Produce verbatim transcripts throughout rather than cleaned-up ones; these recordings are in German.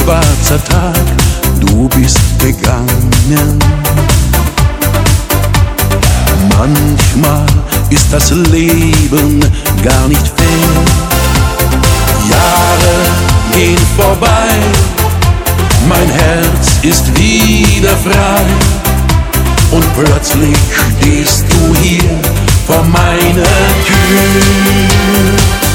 schwarzer Tag, du bist gegangen. Manchmal ist das Leben gar nicht fair. Jahre gehen vorbei, mein Herz ist wieder frei. Und plötzlich stehst du hier vor meiner Tür.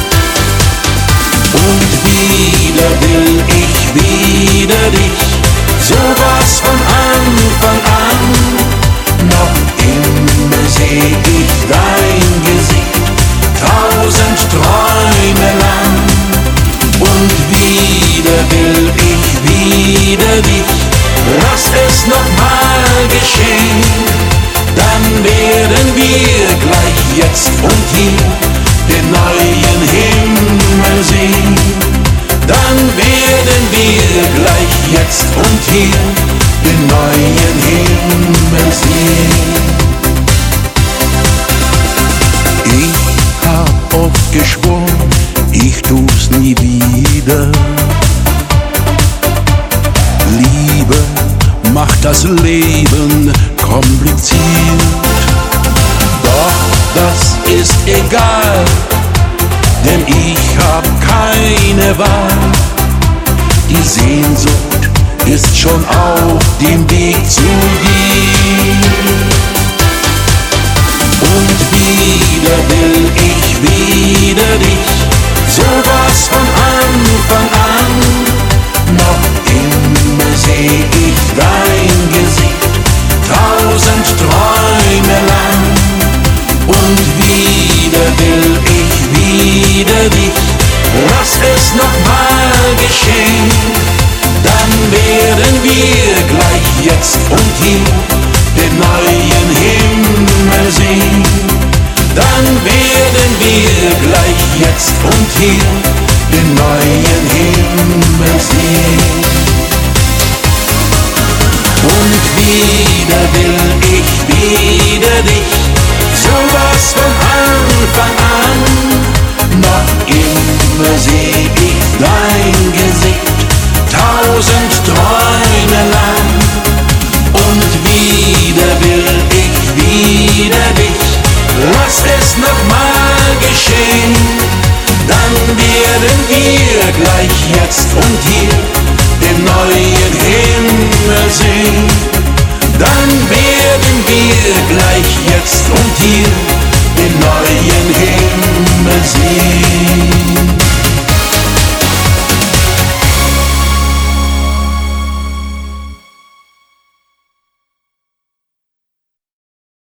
Und wieder will ich wieder dich, sowas von Anfang an. Noch immer seh ich dein Gesicht, tausend Träume lang. Und wieder will ich wieder dich, lass es noch mal geschehen. Dann werden wir gleich jetzt und hier den neuen Himmel sehen. Dann werden wir gleich jetzt und hier den neuen Himmel sehen. Ich hab oft geschworen, ich tu's nie wieder. Liebe macht das Leben kompliziert. Doch das ist egal, denn ich hab keine Wahl. Die Sehnsucht ist schon auf dem Weg zu dir. Und wieder will ich wieder dich, sowas von Anfang an. Noch immer seh ich dein Gesicht, tausend Träume lang. Und wieder will ich wieder dich, lass es noch mal geschehen. Dann werden wir gleich jetzt und hier den neuen Himmel sehen. Dann werden wir gleich jetzt und hier den neuen Himmel sehen. Und wieder will ich wieder dich, sowas von Anfang an. Noch immer seh ich dein Gesicht, tausend Träume lang. Und wieder will ich wieder dich, lass es noch mal geschehen. Dann werden wir gleich jetzt und hier den neuen Himmel sehen. Dann werden wir gleich jetzt und hier den neuen